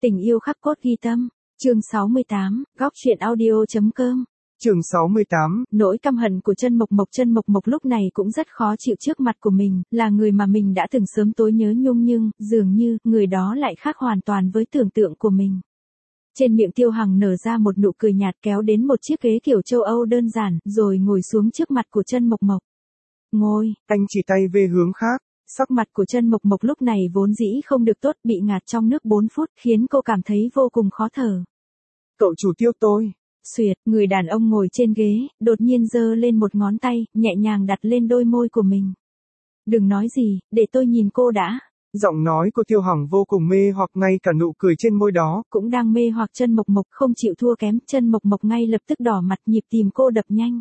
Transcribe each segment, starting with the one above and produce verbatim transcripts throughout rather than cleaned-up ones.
Tình yêu khắc cốt ghi tâm, chương sáu mươi tám, góc truyện audio chấm com. Chương sáu mươi tám. Nỗi căm hận của Chân Mộc Mộc. Chân Mộc Mộc lúc này cũng rất khó chịu trước mặt của mình, là người mà mình đã từng sớm tối nhớ nhung, nhưng dường như người đó lại khác hoàn toàn với tưởng tượng của mình. Trên miệng Tiêu Hằng nở ra một nụ cười nhạt, kéo đến một chiếc ghế kiểu châu Âu đơn giản, rồi ngồi xuống trước mặt của Chân Mộc Mộc. Ngồi. Anh chỉ tay về hướng khác. Sắc mặt của Chân Mộc Mộc lúc này vốn dĩ không được tốt, bị ngạt trong nước bốn phút, khiến cô cảm thấy vô cùng khó thở. Cậu chủ Tiêu tôi. Xuyệt, người đàn ông ngồi trên ghế, đột nhiên giơ lên một ngón tay, nhẹ nhàng đặt lên đôi môi của mình. Đừng nói gì, để tôi nhìn cô đã. Giọng nói của Tiêu Hằng vô cùng mê hoặc, ngay cả nụ cười trên môi đó cũng đang mê hoặc Chân Mộc Mộc, không chịu thua kém. Chân Mộc Mộc ngay lập tức đỏ mặt, nhịp tim cô đập nhanh.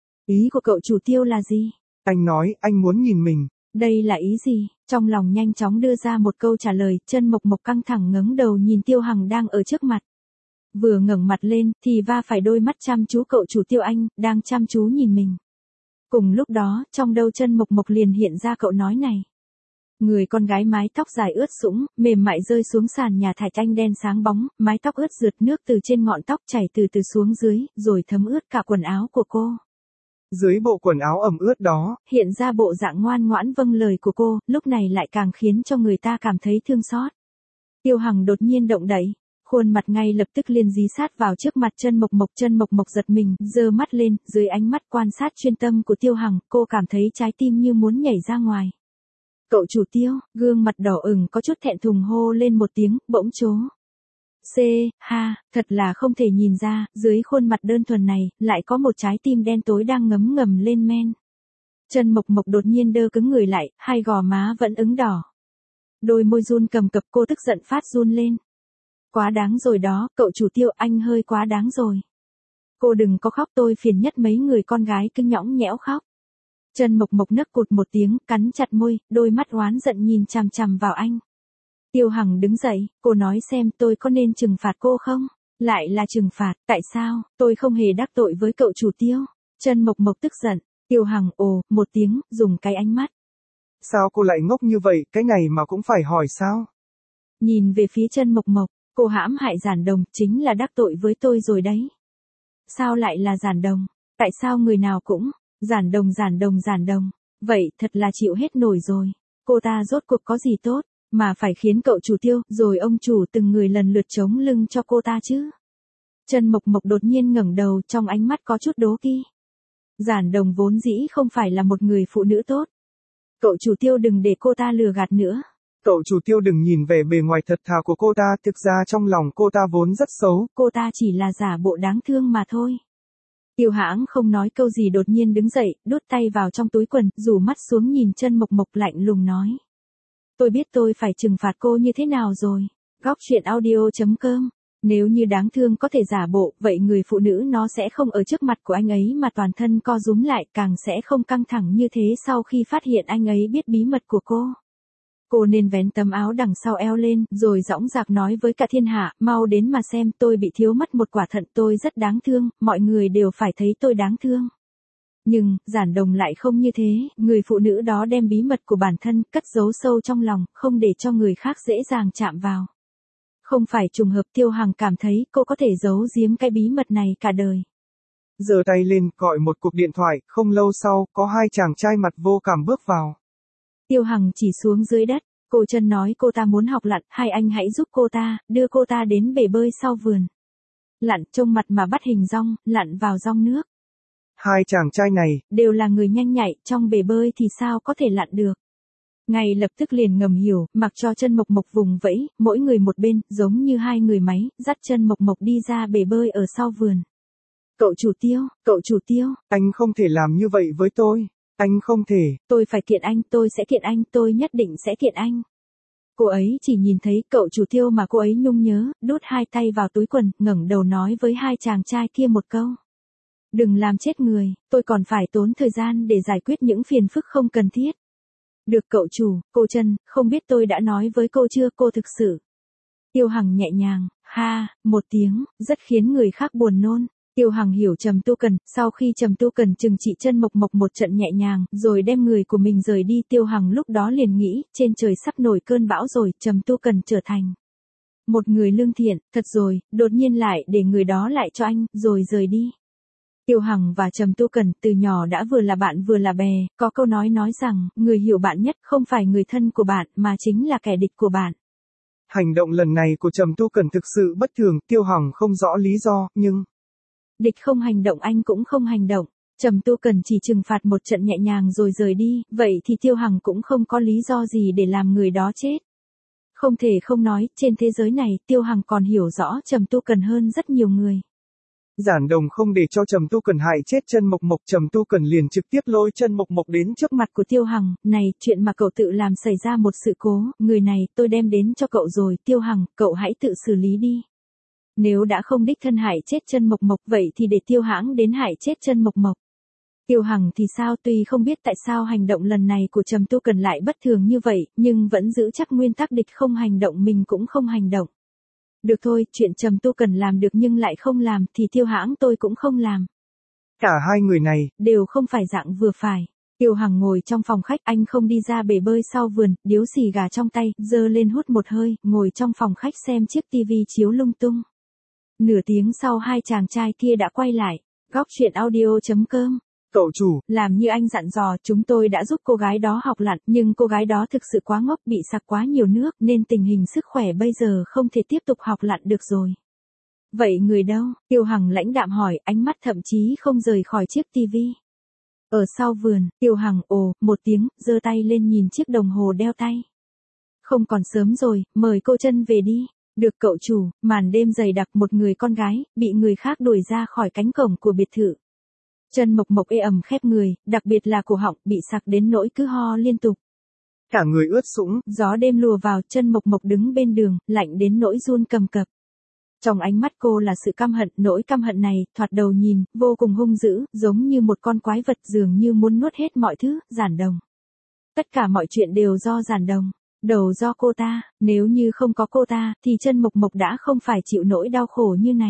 Ý của cậu chủ Tiêu là gì? Anh nói, anh muốn nhìn mình. Đây là ý gì? Trong lòng nhanh chóng đưa ra một câu trả lời. Chân Mộc Mộc căng thẳng ngẩng đầu nhìn Tiêu Hằng đang ở trước mặt. Vừa ngẩng mặt lên, thì va phải đôi mắt chăm chú cậu chủ Tiêu anh, đang chăm chú nhìn mình. Cùng lúc đó, trong đầu Chân Mộc Mộc liền hiện ra cậu nói này. Người con gái mái tóc dài ướt sũng, mềm mại rơi xuống sàn nhà thạch anh đen sáng bóng, mái tóc ướt rượt, nước từ trên ngọn tóc chảy từ từ xuống dưới, rồi thấm ướt cả quần áo của cô. Dưới bộ quần áo ẩm ướt đó, hiện ra bộ dạng ngoan ngoãn vâng lời của cô, lúc này lại càng khiến cho người ta cảm thấy thương xót. Tiêu Hằng đột nhiên động đậy, khuôn mặt ngay lập tức liền dí sát vào trước mặt Chân Mộc Mộc. Chân Mộc Mộc giật mình, giơ mắt lên, dưới ánh mắt quan sát chuyên tâm của Tiêu Hằng, cô cảm thấy trái tim như muốn nhảy ra ngoài. Cậu chủ Tiêu, gương mặt đỏ ửng có chút thẹn thùng hô lên một tiếng, bỗng chố. C, ha, thật là không thể nhìn ra, dưới khuôn mặt đơn thuần này, lại có một trái tim đen tối đang ngấm ngầm lên men. Chân Mộc Mộc đột nhiên đơ cứng người lại, hai gò má vẫn ửng đỏ. Đôi môi run cầm cập, cô tức giận phát run lên. Quá đáng rồi đó, cậu chủ Tiêu, anh hơi quá đáng rồi. Cô đừng có khóc, tôi phiền nhất mấy người con gái cứ nhõng nhẽo khóc. Chân Mộc Mộc nấc cụt một tiếng, cắn chặt môi, đôi mắt oán giận nhìn chằm chằm vào anh. Tiêu Hằng đứng dậy, cô nói xem tôi có nên trừng phạt cô không? Lại là trừng phạt, tại sao? Tôi không hề đắc tội với cậu chủ Tiêu. Chân Mộc Mộc tức giận. Tiêu Hằng ồ một tiếng, dùng cái ánh mắt. Sao cô lại ngốc như vậy, cái này mà cũng phải hỏi sao? Nhìn về phía Chân Mộc Mộc, cô hãm hại Giản Đồng, chính là đắc tội với tôi rồi đấy. Sao lại là Giản Đồng? Tại sao người nào cũng Giản Đồng Giản Đồng Giản Đồng? Vậy thật là chịu hết nổi rồi. Cô ta rốt cuộc có gì tốt, mà phải khiến cậu chủ Tiêu, rồi ông chủ từng người lần lượt chống lưng cho cô ta chứ? Chân Mộc Mộc đột nhiên ngẩng đầu, trong ánh mắt có chút đố kỵ. Giản Đồng vốn dĩ không phải là một người phụ nữ tốt. Cậu chủ Tiêu đừng để cô ta lừa gạt nữa. Cậu chủ Tiêu đừng nhìn vẻ bề ngoài thật thà của cô ta, thực ra trong lòng cô ta vốn rất xấu. Cô ta chỉ là giả bộ đáng thương mà thôi. Tiêu Hãng không nói câu gì, đột nhiên đứng dậy, đút tay vào trong túi quần, rủ mắt xuống nhìn Chân Mộc Mộc, lạnh lùng nói. Tôi biết tôi phải trừng phạt cô như thế nào rồi. Góc truyện audio chấm com. Nếu như đáng thương có thể giả bộ, vậy người phụ nữ nó sẽ không ở trước mặt của anh ấy mà toàn thân co rúm lại, càng sẽ không căng thẳng như thế sau khi phát hiện anh ấy biết bí mật của cô. Cô nên vén tấm áo đằng sau eo lên, rồi dõng dạc nói với cả thiên hạ, mau đến mà xem, tôi bị thiếu mất một quả thận, tôi rất đáng thương, mọi người đều phải thấy tôi đáng thương. Nhưng, Giản Đồng lại không như thế, người phụ nữ đó đem bí mật của bản thân, cất giấu sâu trong lòng, không để cho người khác dễ dàng chạm vào. Không phải trùng hợp, Tiêu Hằng cảm thấy cô có thể giấu giếm cái bí mật này cả đời. Giơ tay lên, gọi một cuộc điện thoại, không lâu sau, có hai chàng trai mặt vô cảm bước vào. Tiêu Hằng chỉ xuống dưới đất, cô Chân nói cô ta muốn học lặn, hai anh hãy giúp cô ta, đưa cô ta đến bể bơi sau vườn. Lặn trông mặt mà bắt hình rong, lặn vào rong nước. Hai chàng trai này, đều là người nhanh nhạy, trong bể bơi thì sao có thể lặn được. Ngay lập tức liền ngầm hiểu, mặc cho Chân Mộc Mộc vùng vẫy, mỗi người một bên, giống như hai người máy, dắt Chân Mộc Mộc đi ra bể bơi ở sau vườn. Cậu chủ Tiêu, cậu chủ Tiêu, anh không thể làm như vậy với tôi. Anh không thể. Tôi phải kiện anh, tôi sẽ kiện anh, tôi nhất định sẽ kiện anh. Cô ấy chỉ nhìn thấy cậu chủ Tiêu mà cô ấy nhung nhớ, đút hai tay vào túi quần, ngẩng đầu nói với hai chàng trai kia một câu. Đừng làm chết người, tôi còn phải tốn thời gian để giải quyết những phiền phức không cần thiết. Được cậu chủ, cô Chân, không biết tôi đã nói với cô chưa, cô thực sự. Tiêu Hằng nhẹ nhàng, ha, một tiếng, rất khiến người khác buồn nôn. Tiêu Hằng hiểu Trầm Tu Cần, sau khi Trầm Tu Cần trừng trị Chân Mộc Mộc một trận nhẹ nhàng, rồi đem người của mình rời đi, Tiêu Hằng lúc đó liền nghĩ, trên trời sắp nổi cơn bão rồi, Trầm Tu Cần trở thành Một người lương thiện, thật rồi, đột nhiên lại để người đó lại cho anh, rồi rời đi. Tiêu Hằng và Trầm Tu Cần từ nhỏ đã vừa là bạn vừa là bè, có câu nói nói rằng, người hiểu bạn nhất không phải người thân của bạn, mà chính là kẻ địch của bạn. Hành động lần này của Trầm Tu Cần thực sự bất thường, Tiêu Hằng không rõ lý do, nhưng... Địch không hành động anh cũng không hành động. Trầm Tu Cần chỉ trừng phạt một trận nhẹ nhàng rồi rời đi, vậy thì Tiêu Hằng cũng không có lý do gì để làm người đó chết. Không thể không nói, trên thế giới này, Tiêu Hằng còn hiểu rõ Trầm Tu Cần hơn rất nhiều người. Giản Đồng không để cho Trầm Tu Cần hại chết chân Mộc Mộc, Trầm Tu Cần liền trực tiếp lôi chân Mộc Mộc đến trước mặt của Tiêu Hằng, này, chuyện mà cậu tự làm xảy ra một sự cố, người này tôi đem đến cho cậu rồi, Tiêu Hằng, cậu hãy tự xử lý đi. Nếu đã không đích thân hại chết chân Mộc Mộc vậy thì để Tiêu Hãng đến hại chết chân Mộc Mộc. Tiêu Hằng thì sao, tuy không biết tại sao hành động lần này của Trầm Tu Cần lại bất thường như vậy, nhưng vẫn giữ chắc nguyên tắc địch không hành động mình cũng không hành động. Được thôi, chuyện Trầm Tu Cần làm được nhưng lại không làm thì Tiêu Hãng tôi cũng không làm. Cả hai người này đều không phải dạng vừa phải. Tiêu Hằng ngồi trong phòng khách, anh không đi ra bể bơi sau vườn, điếu xì gà trong tay, giơ lên hút một hơi, ngồi trong phòng khách xem chiếc tivi chiếu lung tung. Nửa tiếng sau hai chàng trai kia đã quay lại. Góc truyện audio chấm com. Cậu chủ, làm như anh dặn dò, chúng tôi đã giúp cô gái đó học lặn, nhưng cô gái đó thực sự quá ngốc, bị sặc quá nhiều nước, nên tình hình sức khỏe bây giờ không thể tiếp tục học lặn được rồi. Vậy người đâu? Tiêu Hằng lãnh đạm hỏi, ánh mắt thậm chí không rời khỏi chiếc tivi. Ở sau vườn, Tiêu Hằng ồ, một tiếng, giơ tay lên nhìn chiếc đồng hồ đeo tay. Không còn sớm rồi, mời cô chân về đi. Được cậu chủ. Màn đêm dày đặc, một người con gái, bị người khác đuổi ra khỏi cánh cổng của biệt thự. Chân Mộc Mộc ê ẩm khép người, đặc biệt là cổ họng, bị sặc đến nỗi cứ ho liên tục. Cả người ướt sũng. Gió đêm lùa vào, Chân Mộc Mộc đứng bên đường, lạnh đến nỗi run cầm cập. Trong ánh mắt cô là sự căm hận, nỗi căm hận này, thoạt đầu nhìn, vô cùng hung dữ, giống như một con quái vật dường như muốn nuốt hết mọi thứ, Giản Đồng. Tất cả mọi chuyện đều do Giản Đồng, đầu do cô ta, nếu như không có cô ta, thì Chân Mộc Mộc đã không phải chịu nỗi đau khổ như này.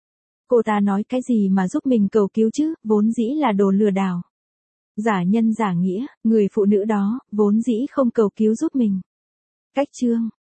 Cô ta nói cái gì mà giúp mình cầu cứu chứ, vốn dĩ là đồ lừa đảo. Giả nhân giả nghĩa, người phụ nữ đó, vốn dĩ không cầu cứu giúp mình. Cách chương